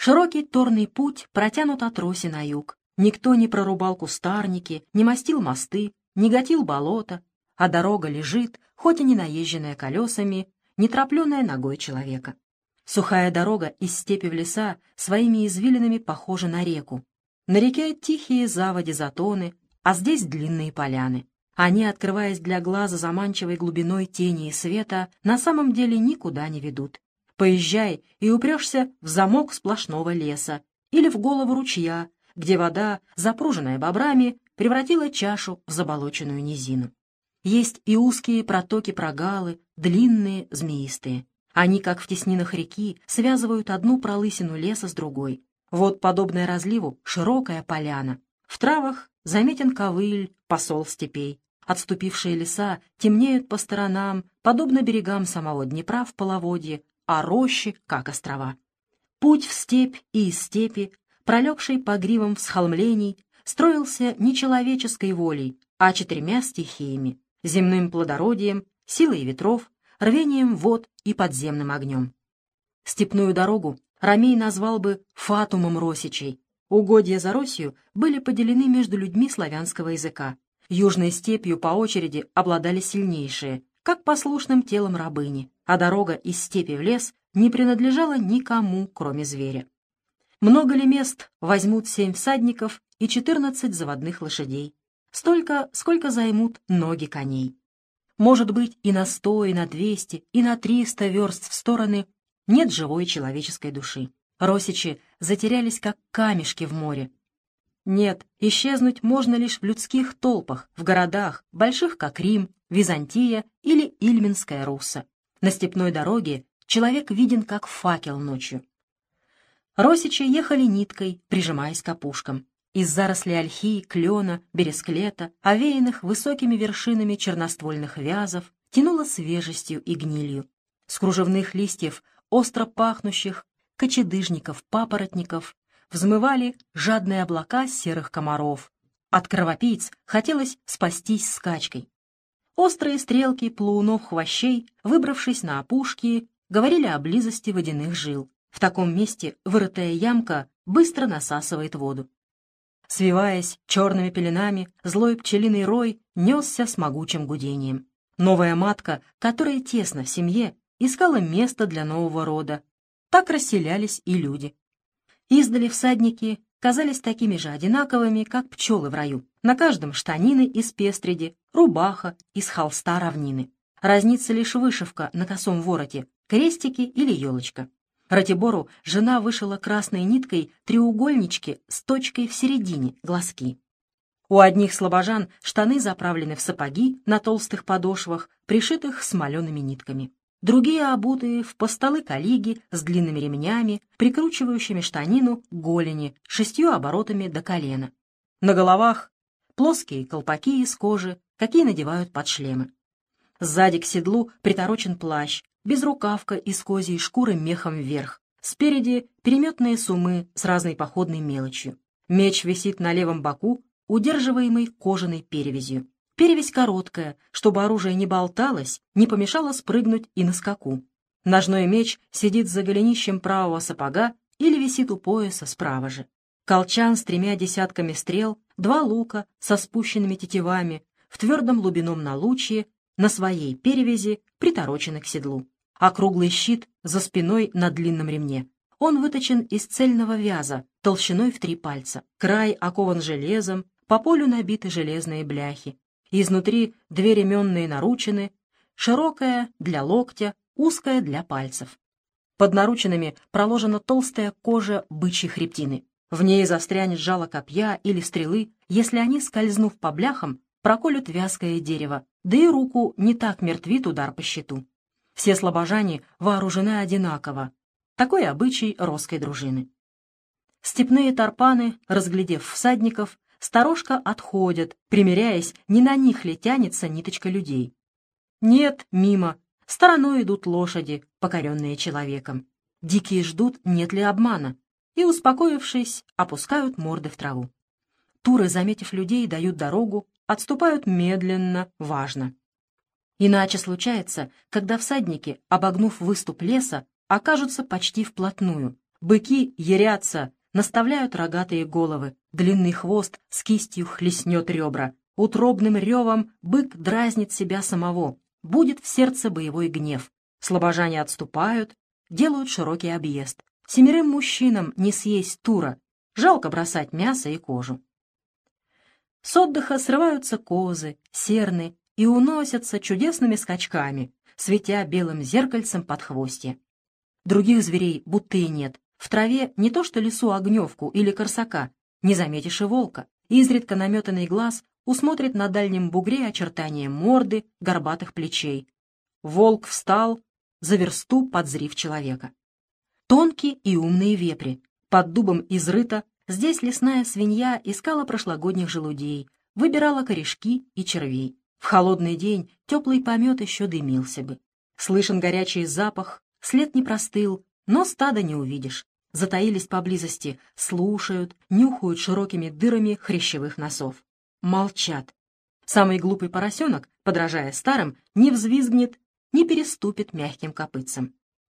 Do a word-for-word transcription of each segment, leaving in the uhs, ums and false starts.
Широкий торный путь протянут от Роси на юг. Никто не прорубал кустарники, не мастил мосты, не гатил болота, а дорога лежит, хоть и не наезженная колесами, не тропленная ногой человека. Сухая дорога из степи в леса своими извилинами похожа на реку. На реке тихие заводи-затоны, а здесь длинные поляны. Они, открываясь для глаза заманчивой глубиной тени и света, на самом деле никуда не ведут. Поезжай и упрешься в замок сплошного леса или в голову ручья, где вода, запруженная бобрами, превратила чашу в заболоченную низину. Есть и узкие протоки-прогалы, длинные, змеистые. Они, как в теснинах реки, связывают одну пролысину леса с другой. Вот, подобная разливу, широкая поляна. В травах заметен ковыль, посол степей. Отступившие леса темнеют по сторонам, подобно берегам самого Днепра в половодье, а рощи, как острова. Путь в степь и из степи, пролегший по гривам всхолмлений, строился не человеческой волей, а четырьмя стихиями — земным плодородием, силой ветров, рвением вод и подземным огнем. Степную дорогу Ромей назвал бы фатумом росичей. Угодья за Росью были поделены между людьми славянского языка. Южной степью по очереди обладали сильнейшие, как послушным телом рабыни, а дорога из степи в лес не принадлежала никому, кроме зверя. Много ли мест возьмут семь всадников и четырнадцать заводных лошадей? Столько, сколько займут ноги коней. Может быть, и на сто, и на двести, и на триста верст в стороны нет живой человеческой души. Росичи затерялись, как камешки в море. Нет, исчезнуть можно лишь в людских толпах, в городах, больших как Рим, Византия или Ильминская Русса. На степной дороге человек виден как факел ночью. Росичи ехали ниткой, прижимаясь к опушкам. Из зарослей ольхи, клена, бересклета, овеянных высокими вершинами черноствольных вязов, тянуло свежестью и гнилью. С кружевных листьев, остро пахнущих, кочедыжников, папоротников, взмывали жадные облака серых комаров. От кровопийц хотелось спастись скачкой. Острые стрелки плаунов-хвощей, выбравшись на опушки, говорили о близости водяных жил. В таком месте вырытая ямка быстро насасывает воду. Свиваясь черными пеленами, злой пчелиный рой несся с могучим гудением. Новая матка, которая тесно в семье, искала место для нового рода. Так расселялись и люди. Издали всадники казались такими же одинаковыми, как пчелы в раю. На каждом штанины из пестреди, рубаха из холста равнины. Разнится лишь вышивка на косом вороте, крестики или елочка. Ратибору жена вышила красной ниткой треугольнички с точкой в середине, глазки. У одних слобожан штаны заправлены в сапоги на толстых подошвах, пришитых смолеными нитками. Другие обуты в постолы-калиги с длинными ремнями, прикручивающими штанину к голени, шестью оборотами до колена. На головах плоские колпаки из кожи, какие надевают под шлемы. Сзади к седлу приторочен плащ, безрукавка из козьей шкуры мехом вверх. Спереди переметные сумы с разной походной мелочью. Меч висит на левом боку, удерживаемый кожаной перевязью. Перевязь короткая, чтобы оружие не болталось, не помешало спрыгнуть и на скаку. Ножной меч сидит за голенищем правого сапога или висит у пояса справа же. Колчан с тремя десятками стрел, два лука со спущенными тетивами, в твердом лубином налучье, на своей перевязи приторочены к седлу. Округлый щит за спиной на длинном ремне. Он выточен из цельного вяза, толщиной в три пальца. Край окован железом, по полю набиты железные бляхи. Изнутри две ременные наручины, широкая для локтя, узкая для пальцев. Под наручинами проложена толстая кожа бычьей хребтины. В ней застрянет жало копья или стрелы, если они, скользнув по бляхам, проколют вязкое дерево, да и руку не так мертвит удар по щиту. Все слобожане вооружены одинаково. Такой обычай росской дружины. Степные тарпаны, разглядев всадников, сторожко отходят, примиряясь, не на них ли тянется ниточка людей. Нет, мимо, стороной идут лошади, покоренные человеком. Дикие ждут, нет ли обмана, и, успокоившись, опускают морды в траву. Туры, заметив людей, дают дорогу, отступают медленно, важно. Иначе случается, когда всадники, обогнув выступ леса, окажутся почти вплотную, Быки ярятся, наставляют рогатые головы, длинный хвост с кистью хлестнет ребра. Утробным ревом бык дразнит себя самого, будет в сердце боевой гнев. Слобожане отступают, делают широкий объезд. Семерым мужчинам не съесть тура, жалко бросать мясо и кожу. С отдыха срываются козы, серны и уносятся чудесными скачками, светя белым зеркальцем под хвостья. Других зверей будто и нет. В траве не то что лису огневку или корсака, не заметишь и волка. Изредка наметанный глаз усмотрит на дальнем бугре очертания морды, горбатых плечей. Волк встал, за версту подзрив человека. Тонкие и умные вепри. Под дубом изрыто, здесь лесная свинья искала прошлогодних желудей, выбирала корешки и червей. В холодный день теплый помет еще дымился бы. Слышен горячий запах, след не простыл, но стада не увидишь. Затаились поблизости, слушают, нюхают широкими дырами хрящевых носов. Молчат. Самый глупый поросенок, подражая старым, не взвизгнет, не переступит мягким копытцем.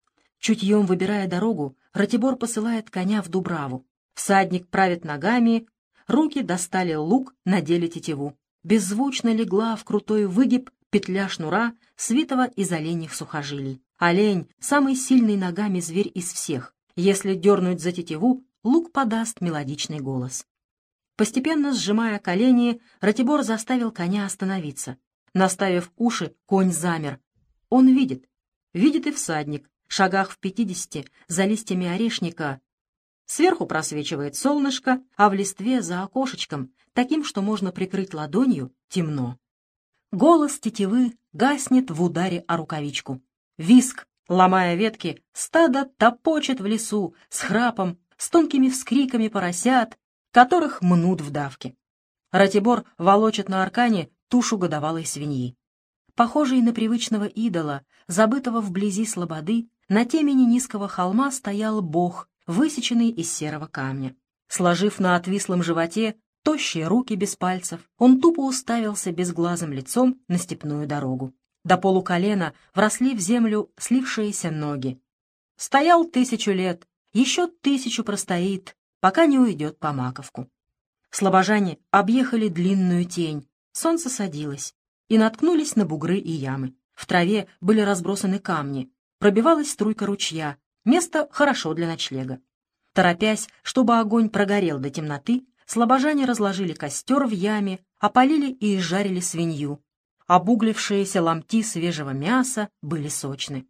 Чутьем выбирая дорогу, Ратибор посылает коня в Дубраву. Всадник правит ногами, руки достали лук, надели тетиву. Беззвучно легла в крутой выгиб петля шнура, свитого из оленьих сухожилий. Олень — самый сильный ногами зверь из всех. Если дернуть за тетиву, лук подаст мелодичный голос. Постепенно сжимая колени, Ратибор заставил коня остановиться. Наставив уши, конь замер. Он видит. Видит и всадник. В шагах в пятидесяти за листьями орешника. Сверху просвечивает солнышко, а в листве за окошечком, таким, что можно прикрыть ладонью, темно. Голос тетивы гаснет в ударе о рукавичку. Виск, ломая ветки, стадо топочет в лесу с храпом, с тонкими вскриками поросят, которых мнут в давке. Ратибор волочит на аркане тушу годовалой свиньи. Похожий на привычного идола, забытого вблизи слободы, на темени низкого холма стоял бог, высеченный из серого камня. Сложив на отвислом животе тощие руки без пальцев, он тупо уставился безглазым лицом на степную дорогу. До полуколена вросли в землю слившиеся ноги. Стоял тысячу лет, еще тысячу простоит, пока не уйдет по маковку. Слобожане объехали длинную тень, солнце садилось, и наткнулись на бугры и ямы. В траве были разбросаны камни, пробивалась струйка ручья, место хорошо для ночлега. Торопясь, чтобы огонь прогорел до темноты, слобожане разложили костер в яме, опалили и изжарили свинью. Обуглившиеся ломти свежего мяса были сочны.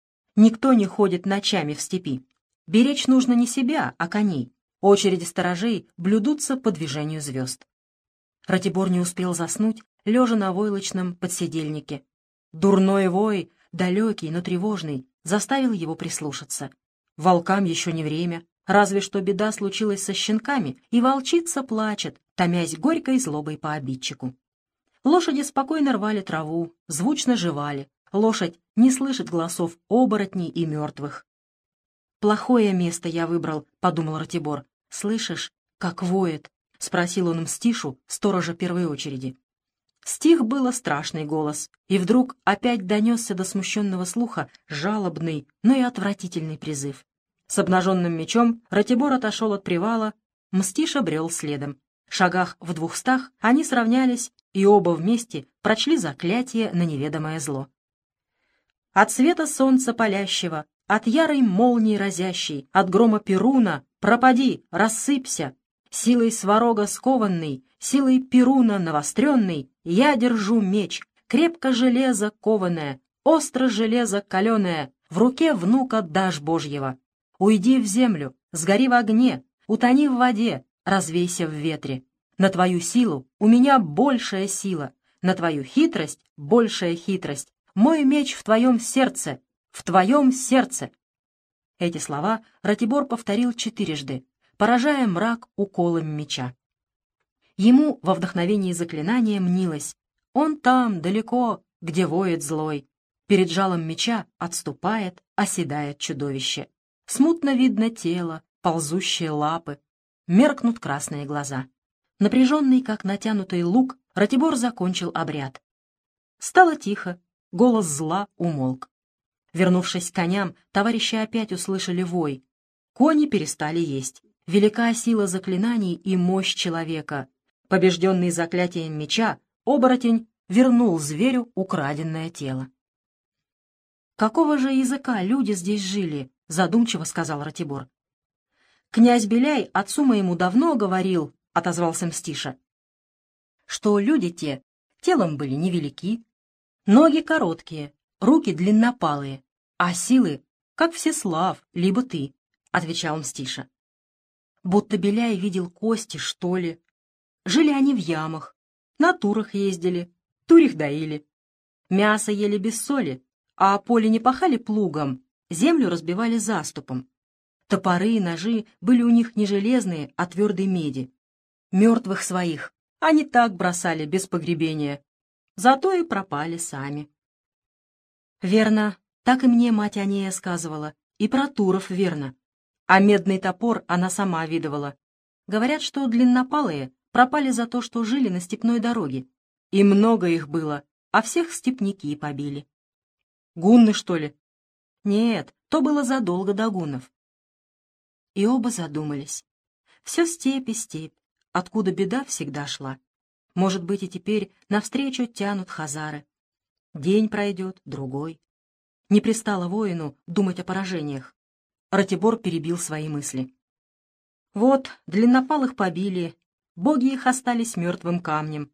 Никто не ходит ночами в степи. Беречь нужно не себя, а коней. Очереди сторожей блюдутся по движению звезд. Ратибор не успел заснуть, лежа на войлочном подседельнике. Дурной вой, далекий, но тревожный, заставил его прислушаться. Волкам еще не время, разве что беда случилась со щенками, и волчица плачет, томясь горькой злобой по обидчику. Лошади спокойно рвали траву, звучно жевали. Лошадь не слышит голосов оборотней и мертвых. «Плохое место я выбрал», — подумал Ратибор. «Слышишь, как воет?» — спросил он Мстишу, сторожа первой очереди. Стих было страшный голос, и вдруг опять донесся до смущенного слуха жалобный, но и отвратительный призыв. С обнаженным мечом Ратибор отошел от привала, Мстиша брел следом. В шагах в двухстах они сравнялись, и оба вместе прочли заклятие на неведомое зло. От света солнца палящего, от ярой молнии разящей, от грома Перуна пропади, рассыпься. Силой сварога скованный, силой Перуна навостренный, я держу меч, крепко железо кованое, остро железо каленое, в руке внука дашь Божьего. Уйди в землю, сгори в огне, утони в воде, развейся в ветре. На твою силу у меня большая сила, на твою хитрость большая хитрость. Мой меч в твоем сердце, в твоем сердце. Эти слова Ратибор повторил четырежды, поражая мрак уколом меча. Ему во вдохновении заклинания мнилось: он там, далеко, где воет злой. Перед жалом меча отступает, оседает чудовище. Смутно видно тело, ползущие лапы, меркнут красные глаза. Напряженный, как натянутый лук, Ратибор закончил обряд. Стало тихо, голос зла умолк. Вернувшись к коням, товарищи опять услышали вой. Кони перестали есть. Велика сила заклинаний и мощь человека. Побежденный заклятием меча, оборотень вернул зверю украденное тело. «Какого же языка люди здесь жили?» — задумчиво сказал Ратибор. «Князь Беляй отцу моему давно говорил», — отозвался Мстиша, «что люди те телом были невелики, ноги короткие, руки длиннопалые, а силы, как Всеслав, либо ты», — отвечал Мстиша. «Будто Беляй видел кости, что ли. Жили они в ямах, на турах ездили, турих доили, мясо ели без соли, а поле не пахали плугом, землю разбивали заступом. Топоры и ножи были у них не железные, а твердой меди. Мертвых своих они так бросали без погребения, зато и пропали сами». «Верно, так и мне мать Анея сказывала, и про туров верно. А медный топор она сама видывала. Говорят, что длиннопалые пропали за то, что жили на степной дороге. И много их было, а всех степняки побили». «Гунны, что ли?» «Нет, то было задолго до гуннов». И оба задумались. Все степь и степь, откуда беда всегда шла. Может быть, и теперь навстречу тянут хазары. День пройдет, другой. Не пристало воину думать о поражениях. Ратибор перебил свои мысли. «Вот, длиннопалых побили, боги их остались мертвым камнем».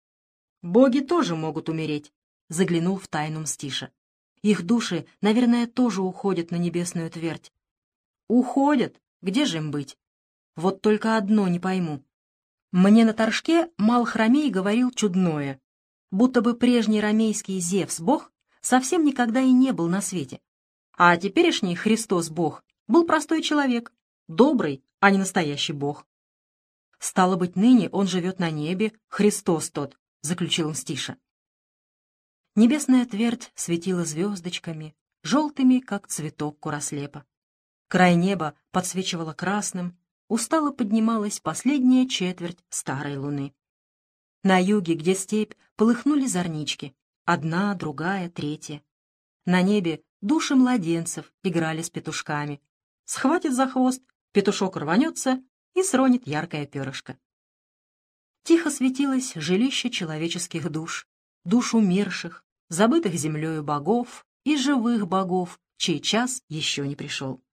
«Боги тоже могут умереть», — заглянул в тайну Мстиша. «Их души, наверное, тоже уходят на небесную твердь». «Уходят. Где же им быть? Вот только одно не пойму. Мне на торжке Малхромей говорил чудное, будто бы прежний ромейский Зевс-бог совсем никогда и не был на свете. А теперешний Христос-бог был простой человек, добрый, а не настоящий бог». «Стало быть, ныне он живет на небе, Христос тот», — заключил Мстиша. Небесная твердь светила звездочками, желтыми, как цветок курослепа. Край неба подсвечивало красным, устало поднималась последняя четверть старой луны. На юге, где степь, полыхнули зорнички, одна, другая, третья. На небе души младенцев играли с петушками. Схватит за хвост, петушок рванется и сронит яркое перышко. Тихо светилось жилище человеческих душ, душ умерших, забытых землею богов и живых богов, чей час еще не пришел.